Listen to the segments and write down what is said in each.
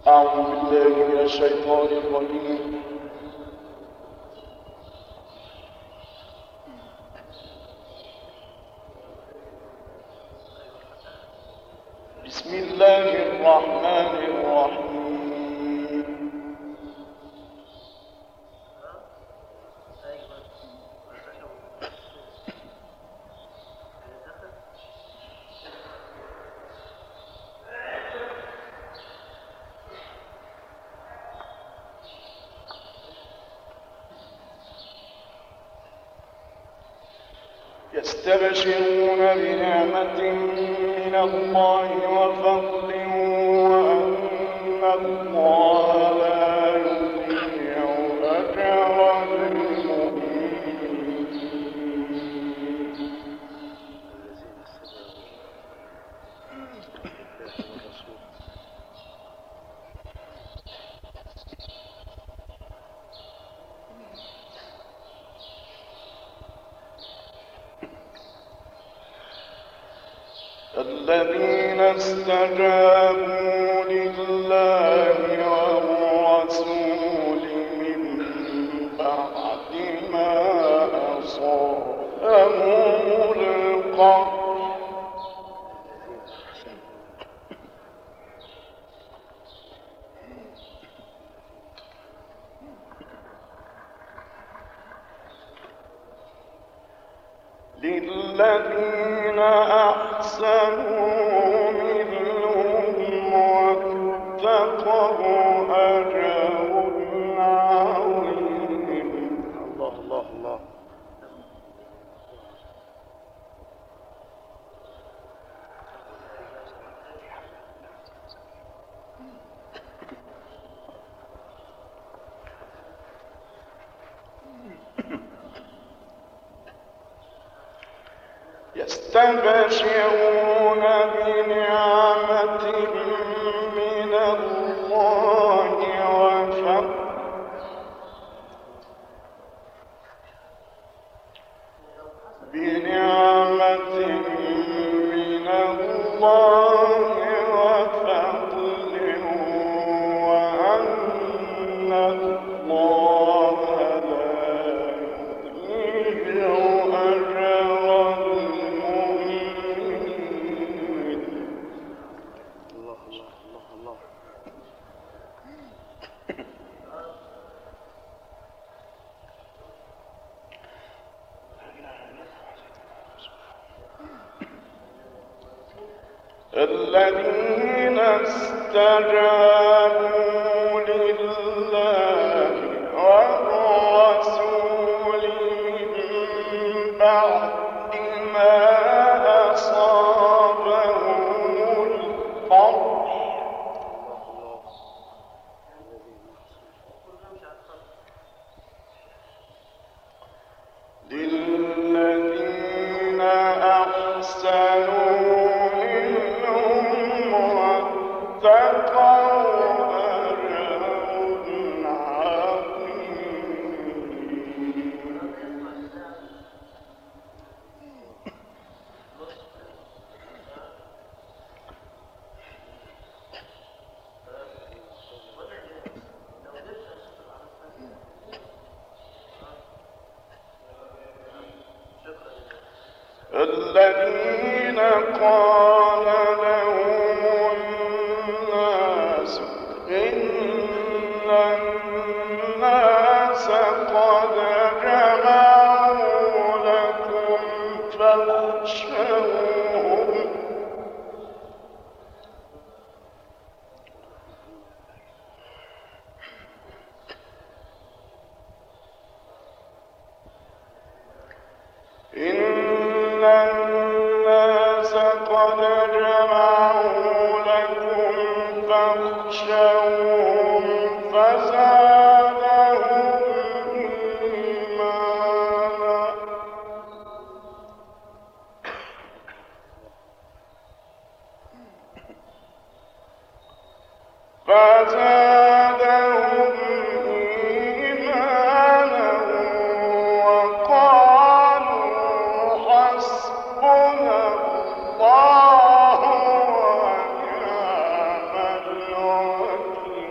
أعوذ بالله من الشيطان الرجيم. بسم الله الرحمن الرحيم. يستبشرون بنعمة من الله وفضل وأن الله لا يضيع أجر المؤمنين. الذين استجابوا لله والرسول من بعد ما أصابهم القرح للذين أحسنوا منهم واتقوا أجر عظيم. الله الله الله. يستبشرون بنعمة من الله وفضل وأن الله لا يضيع أجر المؤمنين. الله الله الله الله. الذين استجابوا لله والرسول من بعد ما أصابهم القرح للذين أحسنوا الذين قال لهم الناس إن الناس قد جمعوا لكم فاخشوهم قد جمعوا لكم فاخشوهم فزادهم إيمانا وقالوا حسبنا الله ونعم الوكيل.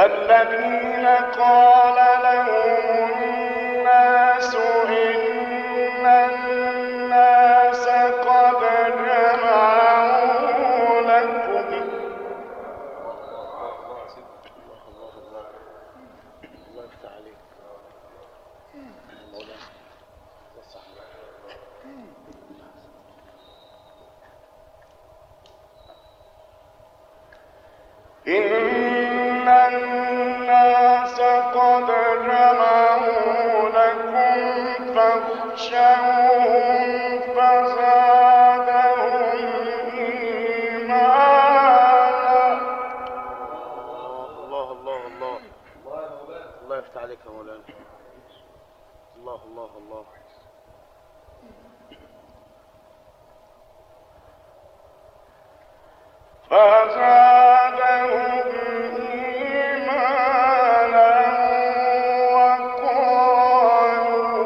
الذين قال لهم الناس إن الناس قد جمعوا لكم إن الناس قد جمعوا لكم فاخشوهم فزادهم إيمانا. الله الله الله الله يفتح عليك يا مولانا. الله الله الله. فزادهم إيمانا وقالوا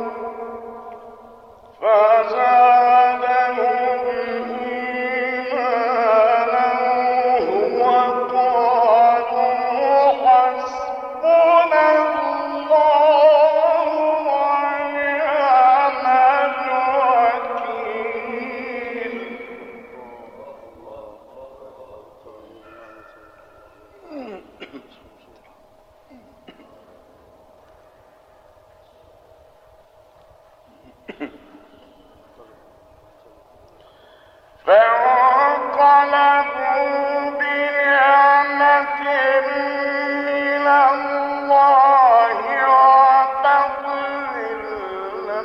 حسبنا الله ونعم الوكيل. فانقلبوا بنعمة من الله وفضل لم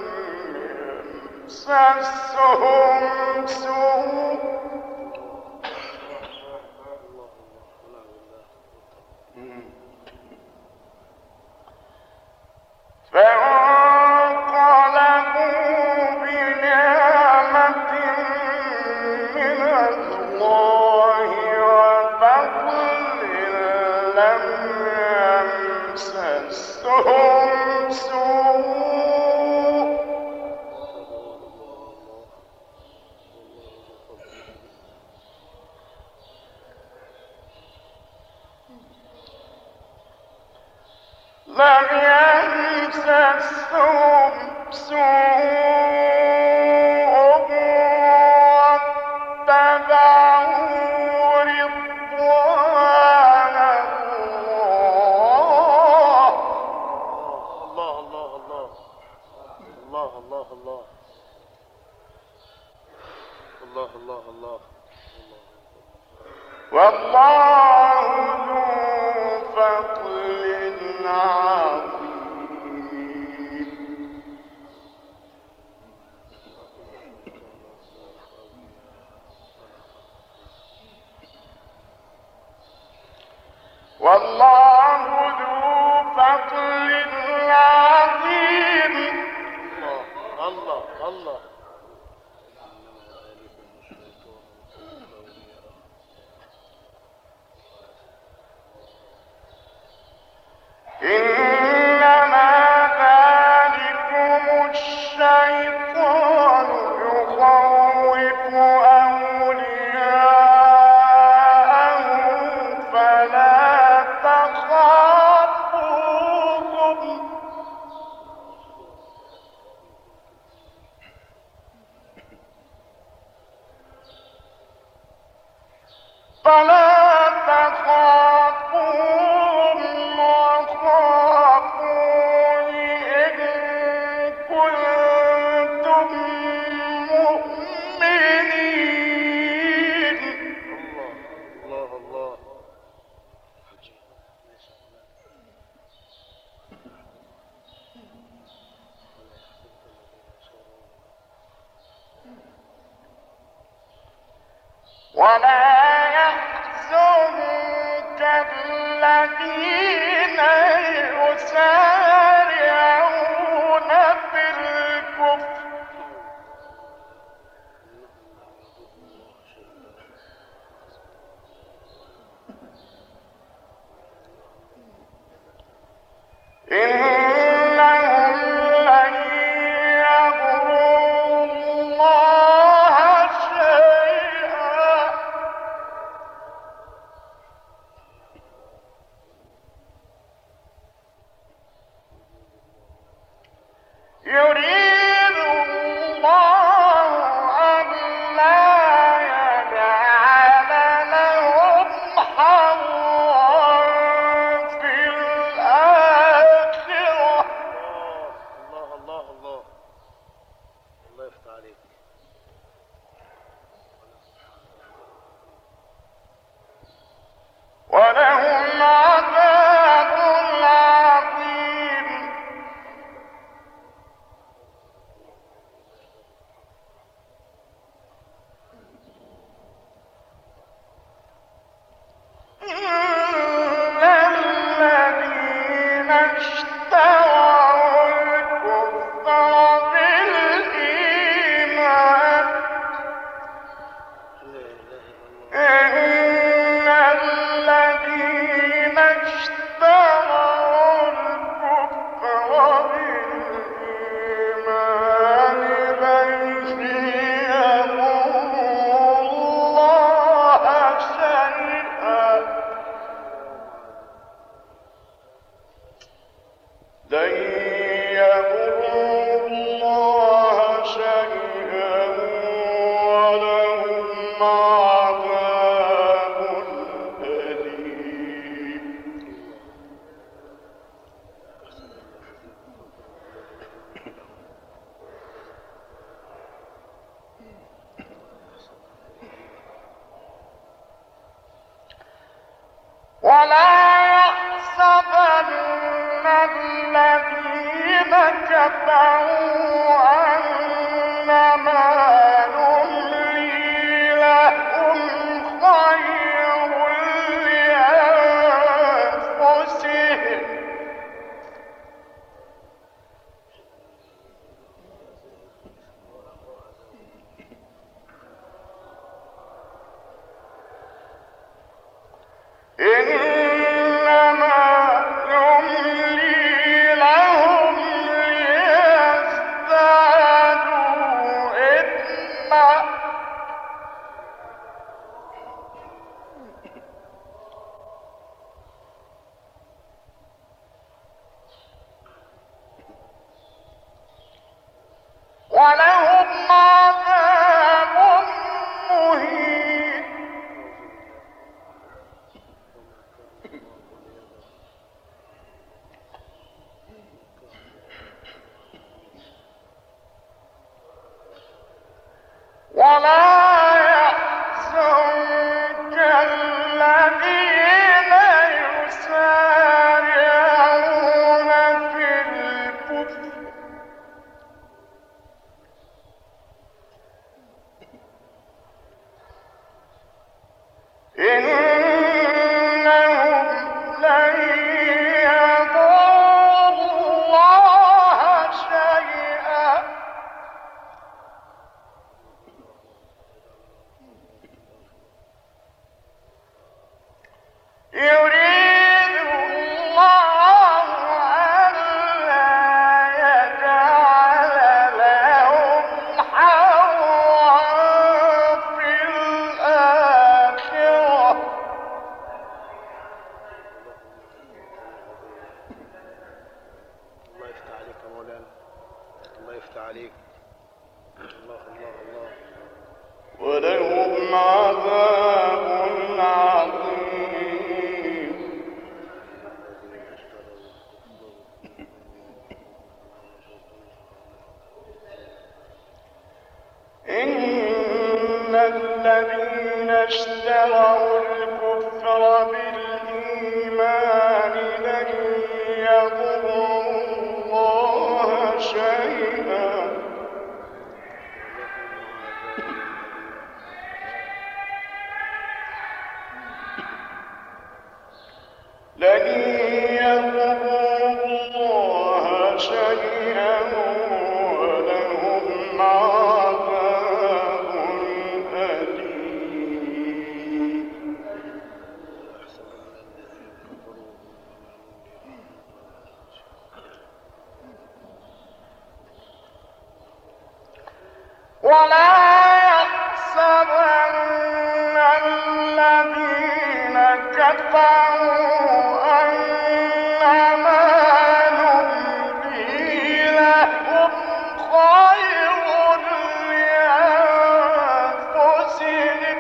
يمسسهم سوء لم يمسسهم سوء واتبعوا رضوان الله. الله الله الله الله الله الله الله الله الله. والله ذو فضل عظيم. والله ذو فضل عظيم. الله الله. إنما ذلكم الشيطان يخوف أولياءه فلا تخافوهم وخافوني إن كنتم مؤمنين. الله الله. ولا يحزنك الذين يسارعون في الكفر إنهم لن يضروا الله شيئا كفروا أنما نملي لهم خير لأنفسهم إنما نملي لهم ليزدادوا إثما ولهم عذاب مهين ولا يحزنك الذين يسارعون في الكفر إنهم لن يضروا الله شيئا يريد الله ألا يجعل لهم حظا في الآخرة الله يفتح عليك يا مولانا. الله يفتح عليك. الله الله الله. ولهم عذاب عظيم إن الذين اشتروا الكفر بالإيمان لن يضروا الله شيئا لن يضروا الله شيئا ولهم عذاب أليم ولا يحسبن الذين كفروا أنما نملي لهم خير لأنفسهم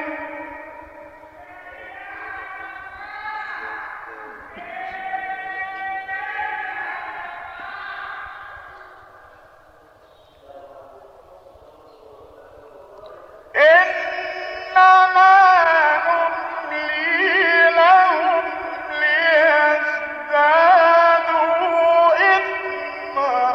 إنما نملي لهم ليزدادوا إثما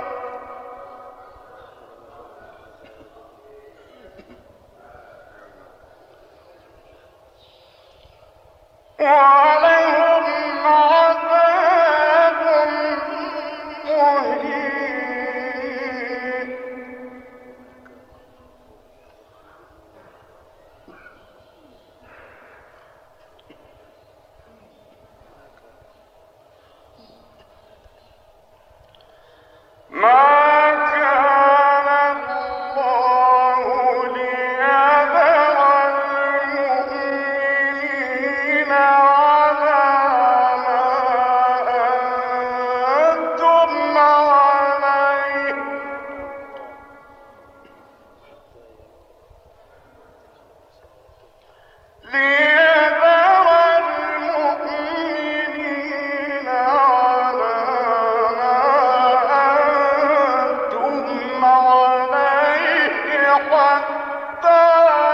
وعليهم عذاب مهين ما كان الله ليذر المؤمنين على ما أنتم عليه ليذر المؤمنين على ما أنتم عليه حتى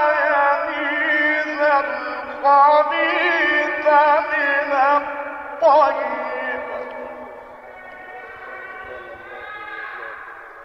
يميز الخبيث من الطيب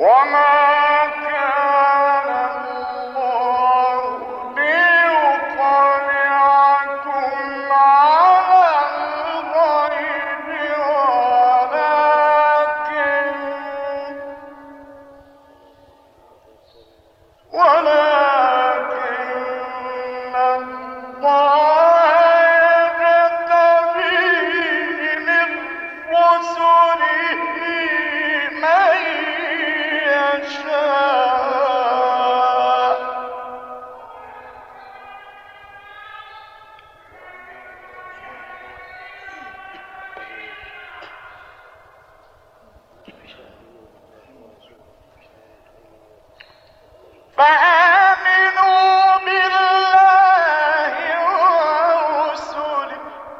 فآمنوا بالله ورسله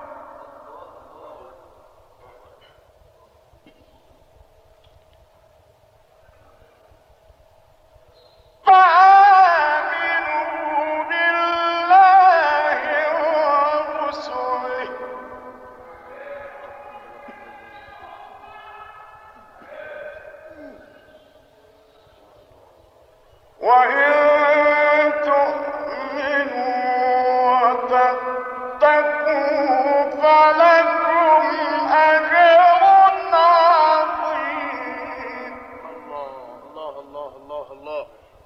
وإن تؤمنوا وتتقوا فلكم أجر عظيم. الله الله الله الله.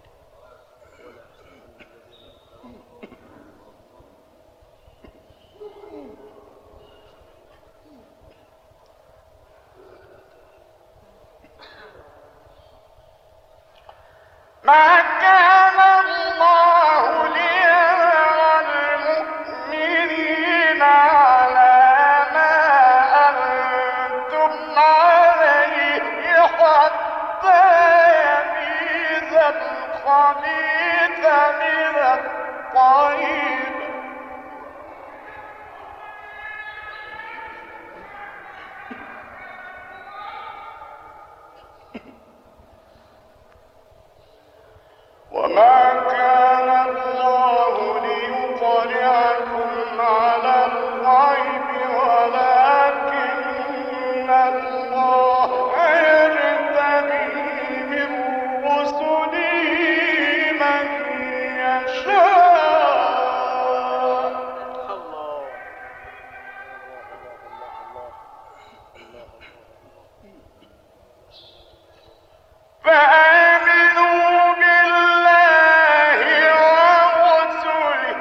ما كان الله ليذر المؤمنين على ما أنتم عليه حتى يميز الخبيث من الطيب وما كان الله ليطلعكم على الغيب ولكن الله يجتبي من رسله من يشاء. فآمنوا بالله ورسله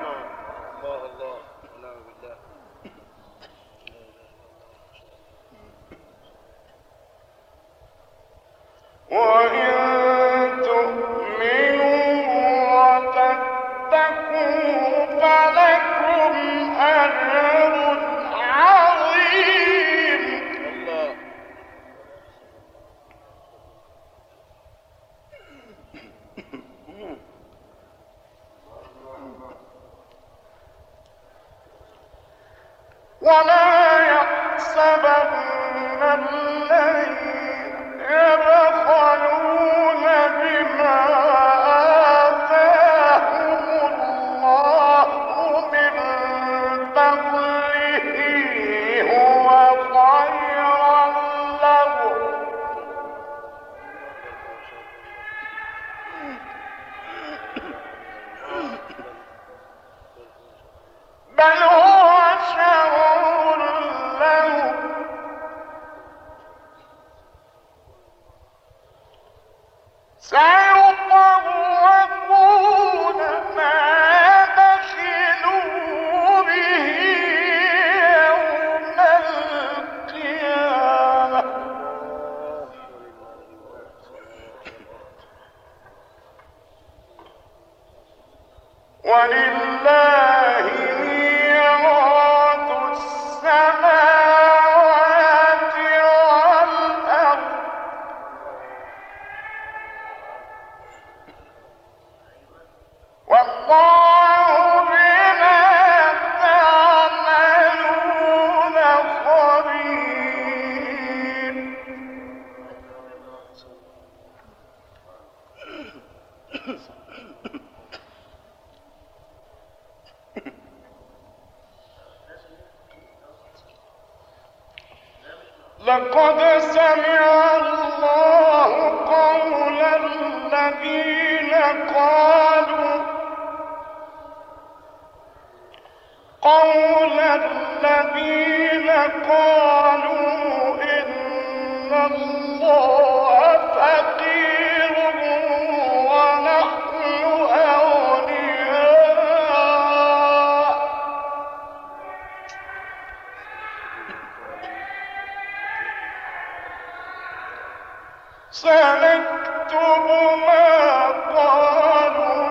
وإن تؤمنوا وتتقوا فلكم أجر عظيم. ولا يحسبن الذين يبخلون لقد سمع الله قول الذين قالوا إن الله فقير ونحن أغنياء سنكتب ما قالوا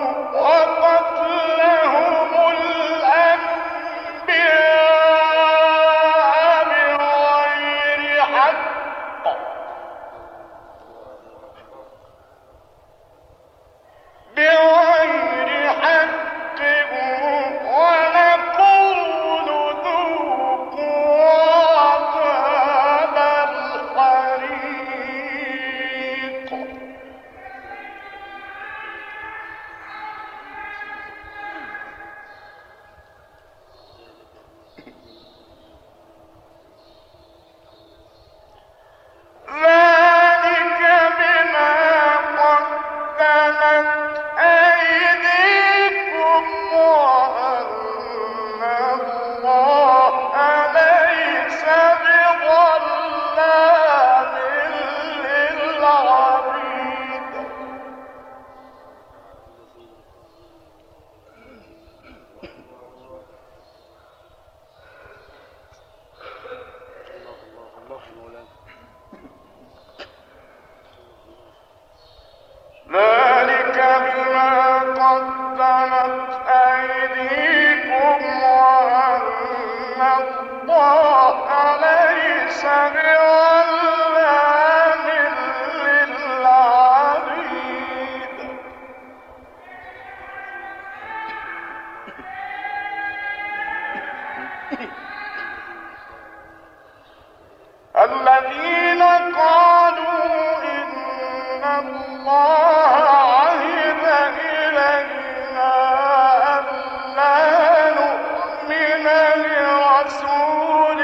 وقتلهم الأنبياء بغير حق ونقول ذوقوا عذاب الحريق ذلك بما قدمت أيديكم وأن الله ليس بظلام للعبيد ذلك بما قدمت أيديكم وأن الله ليس بظلام للعبيد الذين قالوا إن الله عهد إلينا ألا نؤمن لرسول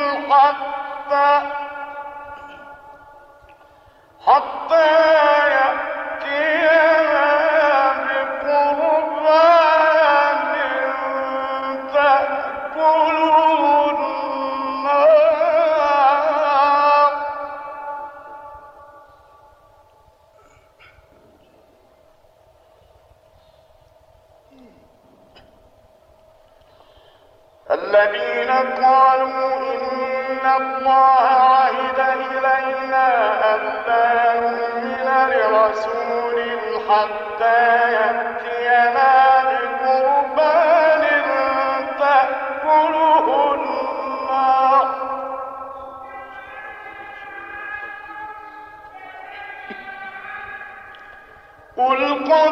حتى يأتينا بقربان تأكله النار الذين قالوا إن الله عهد إلينا ألا نؤمن لرسول حتى يأتينا بقربان تأكله النار قل قد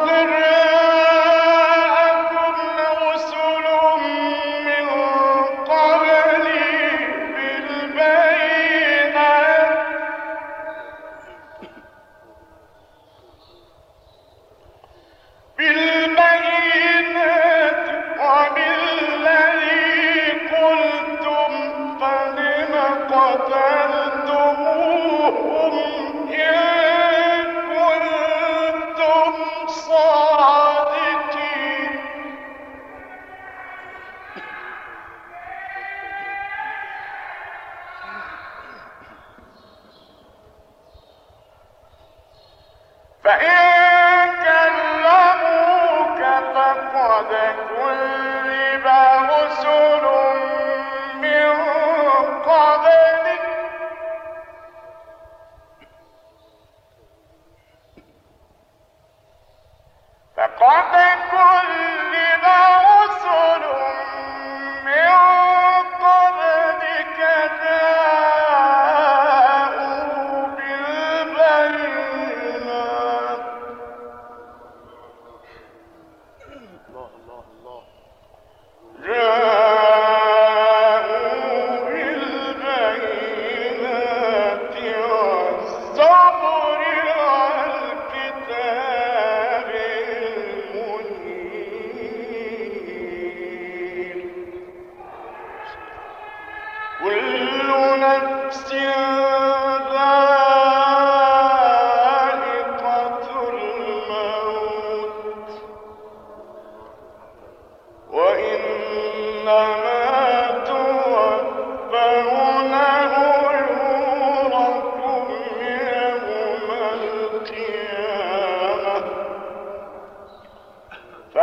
جاءكم رسل من قبلي بالبينات وبالذي قلتم فلم قتلتموهم إن كنتم صادقين فإن كذبوك فقد كذب رسل من قبلك جاءوا بالبينات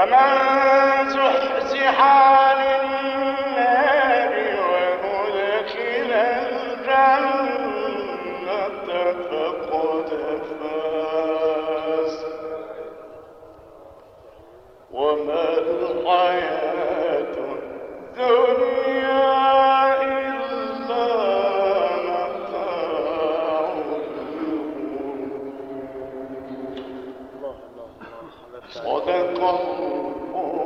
فمن زحزح عن النار وأدخل الجنة فقد فاز وما الحياة الدنيا إلا متاع الغرور. صدق الله